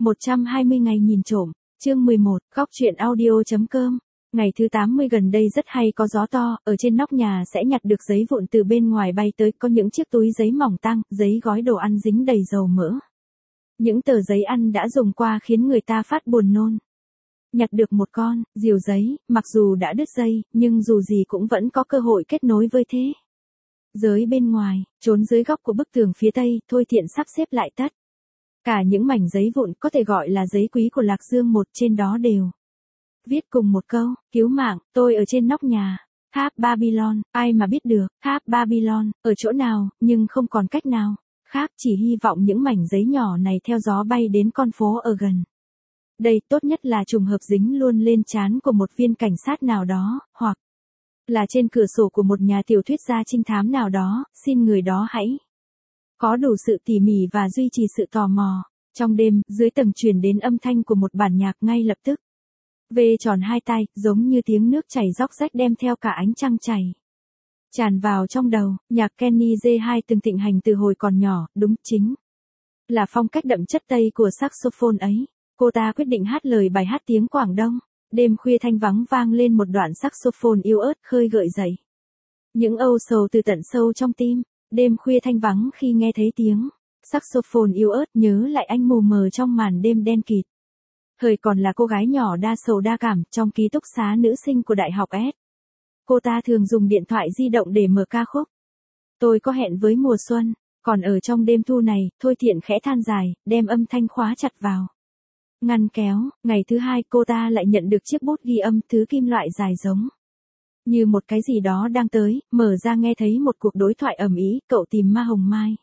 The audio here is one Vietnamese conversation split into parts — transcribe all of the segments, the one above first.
120 ngày nhìn trộm, chương 11, góc truyện audio.com. Ngày thứ 80 gần đây rất hay có gió to, ở trên nóc nhà sẽ nhặt được giấy vụn từ bên ngoài bay tới, có những chiếc túi giấy mỏng tang, giấy gói đồ ăn dính đầy dầu mỡ. Những tờ giấy ăn đã dùng qua khiến người ta phát buồn nôn. Nhặt được một con diều giấy, mặc dù đã đứt dây, nhưng dù gì cũng vẫn có cơ hội kết nối với thế giới bên ngoài, trốn dưới góc của bức tường phía tây, Thôi Thiện sắp xếp lại tất cả những mảnh giấy vụn có thể gọi là giấy quý của Lạc Dương một, trên đó đều viết cùng một câu: cứu mạng, tôi ở trên nóc nhà. Tháp Babylon, ai mà biết được, tháp Babylon, ở chỗ nào, nhưng không còn cách nào khác, chỉ hy vọng những mảnh giấy nhỏ này theo gió bay đến con phố ở gần đây, tốt nhất là trùng hợp dính luôn lên trán của một viên cảnh sát nào đó, hoặc là trên cửa sổ của một nhà tiểu thuyết gia trinh thám nào đó, xin người đó hãy có đủ sự tỉ mỉ và duy trì sự tò mò. Trong đêm, dưới tầng truyền đến âm thanh của một bản nhạc ngay lập tức vê tròn hai tai, giống như tiếng nước chảy róc rách đem theo cả ánh trăng chảy tràn vào trong đầu. Nhạc Kenny G2 từng thịnh hành từ hồi còn nhỏ, đúng chính là phong cách đậm chất Tây của saxophone ấy. Cô ta quyết định hát lời bài hát tiếng Quảng Đông. Đêm khuya thanh vắng vang lên một đoạn saxophone yếu ớt khơi gợi dậy những âu sầu từ tận sâu trong tim. Đêm khuya thanh vắng khi nghe thấy tiếng saxophone yếu ớt nhớ lại anh mù mờ trong màn đêm đen kịt. Thời còn là cô gái nhỏ đa sầu đa cảm trong ký túc xá nữ sinh của Đại học S. Cô ta thường dùng điện thoại di động để mở ca khúc Tôi có hẹn với mùa xuân. Còn ở trong đêm thu này, Thôi Thiện khẽ than dài, đem âm thanh khóa chặt vào ngăn kéo. Ngày thứ hai cô ta lại nhận được chiếc bút ghi âm, thứ kim loại dài giống như một cái gì đó đang tới, mở ra nghe thấy một cuộc đối thoại ầm ĩ: cậu tìm Ma Hồng Mai.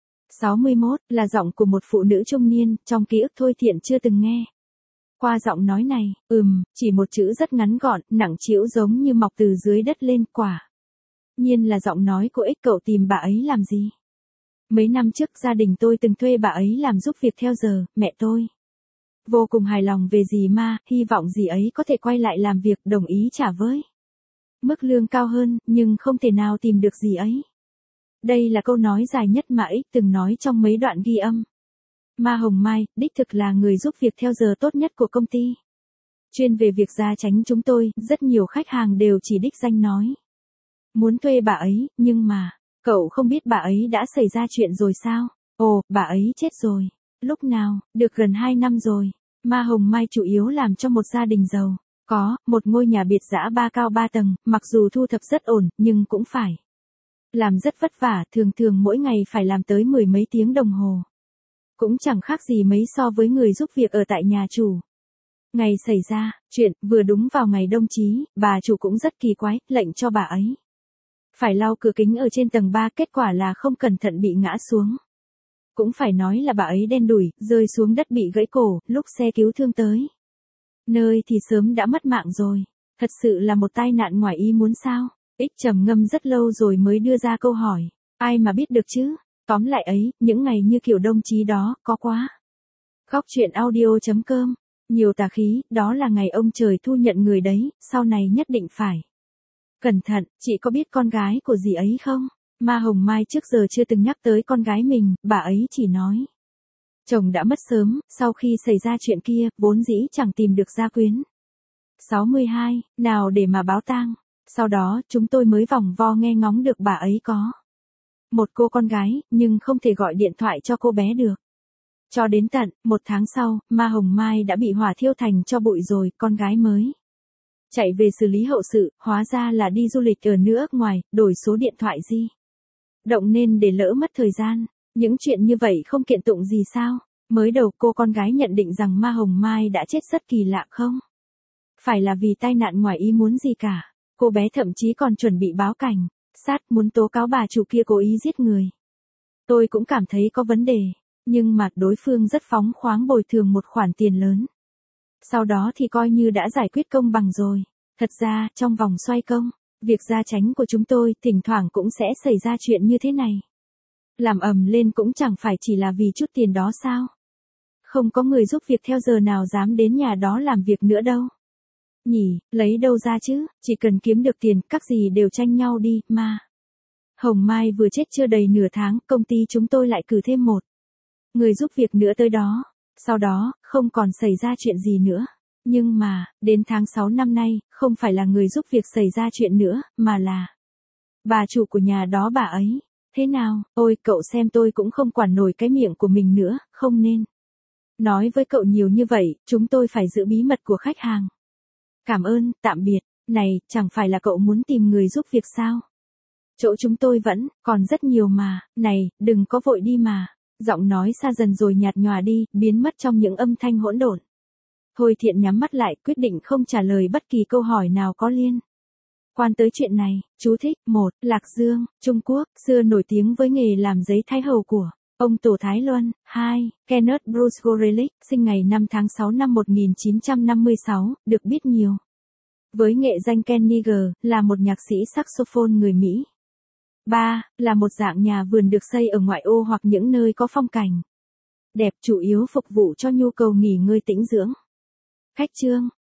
61, là giọng của một phụ nữ trung niên, trong ký ức Thôi Thiện chưa từng nghe qua giọng nói này. Chỉ một chữ rất ngắn gọn, nặng trĩu giống như mọc từ dưới đất lên. Quả nhiên là giọng nói của X. Cậu tìm bà ấy làm gì? Mấy năm trước gia đình tôi từng thuê bà ấy làm giúp việc theo giờ, mẹ tôi vô cùng hài lòng về dì Ma, hy vọng dì ấy có thể quay lại làm việc, đồng ý trả với mức lương cao hơn, nhưng không thể nào tìm được dì ấy. Đây là câu nói dài nhất mà X từng nói trong mấy đoạn ghi âm. Ma Hồng Mai, đích thực là người giúp việc theo giờ tốt nhất của công ty. Chuyên về việc gia chánh chúng tôi, rất nhiều khách hàng đều chỉ đích danh nói muốn thuê bà ấy, nhưng mà, cậu không biết bà ấy đã xảy ra chuyện rồi sao? Ồ, bà ấy chết rồi. Lúc nào? Được gần 2 năm rồi. Ma Hồng Mai chủ yếu làm cho một gia đình giàu có một ngôi nhà biệt dã 3 cao 3 tầng, mặc dù thu thập rất ổn, nhưng cũng phải làm rất vất vả, thường thường mỗi ngày phải làm tới 10 mấy tiếng đồng hồ. Cũng chẳng khác gì mấy so với người giúp việc ở tại nhà chủ. Ngày xảy ra chuyện, vừa đúng vào ngày đông chí, bà chủ cũng rất kỳ quái, lệnh cho bà ấy phải lau cửa kính ở trên tầng 3, kết quả là không cẩn thận bị ngã xuống. Cũng phải nói là bà ấy đen đủi, rơi xuống đất bị gãy cổ, lúc xe cứu thương tới nơi thì sớm đã mất mạng rồi. Thật sự là một tai nạn ngoài ý muốn sao? X trầm ngâm rất lâu rồi mới đưa ra câu hỏi. Ai mà biết được chứ? Tóm lại ấy, những ngày như kiểu đông chí đó, có quá. Góc truyện audio.com. Nhiều tà khí, đó là ngày ông trời thu nhận người đấy, sau này nhất định phải cẩn thận. Chị có biết con gái của dì ấy không? Ma Hồng Mai trước giờ chưa từng nhắc tới con gái mình, bà ấy chỉ nói chồng đã mất sớm, sau khi xảy ra chuyện kia, vốn dĩ chẳng tìm được gia quyến. 62, nào để mà báo tang. Sau đó, chúng tôi mới vòng vo nghe ngóng được bà ấy có một cô con gái, nhưng không thể gọi điện thoại cho cô bé được. Cho đến tận 1 tháng sau, Ma Hồng Mai đã bị hỏa thiêu thành tro bụi rồi, con gái mới chạy về xử lý hậu sự, hóa ra là đi du lịch ở nước ngoài, đổi số điện thoại di động nên để lỡ mất thời gian. Những chuyện như vậy không kiện tụng gì sao? Mới đầu cô con gái nhận định rằng Ma Hồng Mai đã chết rất kỳ lạ, không phải là vì tai nạn ngoài ý muốn gì cả. Cô bé thậm chí còn chuẩn bị báo cảnh sát, muốn tố cáo bà chủ kia cố ý giết người. Tôi cũng cảm thấy có vấn đề, nhưng mà đối phương rất phóng khoáng bồi thường một khoản tiền lớn. Sau đó thì coi như đã giải quyết công bằng rồi. Thật ra, trong vòng xoay công, việc gia chánh của chúng tôi thỉnh thoảng cũng sẽ xảy ra chuyện như thế này. Làm ầm lên cũng chẳng phải chỉ là vì chút tiền đó sao? Không có người giúp việc theo giờ nào dám đến nhà đó làm việc nữa đâu. Nhỉ, lấy đâu ra chứ, chỉ cần kiếm được tiền, các gì đều tranh nhau đi, mà. Hồng Mai vừa chết chưa đầy nửa tháng, công ty chúng tôi lại cử thêm một người giúp việc nữa tới đó. Sau đó, không còn xảy ra chuyện gì nữa. Nhưng mà, đến tháng 6 năm nay, không phải là người giúp việc xảy ra chuyện nữa, mà là bà chủ của nhà đó bà ấy. Thế nào, ôi cậu xem tôi cũng không quản nổi cái miệng của mình nữa, không nên nói với cậu nhiều như vậy, chúng tôi phải giữ bí mật của khách hàng. Cảm ơn, tạm biệt. Này, chẳng phải là cậu muốn tìm người giúp việc sao? Chỗ chúng tôi vẫn còn rất nhiều mà, này, đừng có vội đi mà. Giọng nói xa dần rồi nhạt nhòa đi, biến mất trong những âm thanh hỗn độn. Thôi Thiện nhắm mắt lại, quyết định không trả lời bất kỳ câu hỏi nào có liên quan tới chuyện này. Chú thích: 1. Lạc Dương, Trung Quốc, xưa nổi tiếng với nghề làm giấy thái hầu của ông Tổ Thái Luân. 2. Kenneth Bruce Gorelick, sinh ngày 5 tháng 6 năm 1956, được biết nhiều với nghệ danh Kenny G, là một nhạc sĩ saxophone người Mỹ. 3. Là một dạng nhà vườn được xây ở ngoại ô hoặc những nơi có phong cảnh đẹp, chủ yếu phục vụ cho nhu cầu nghỉ ngơi tĩnh dưỡng. Khách chương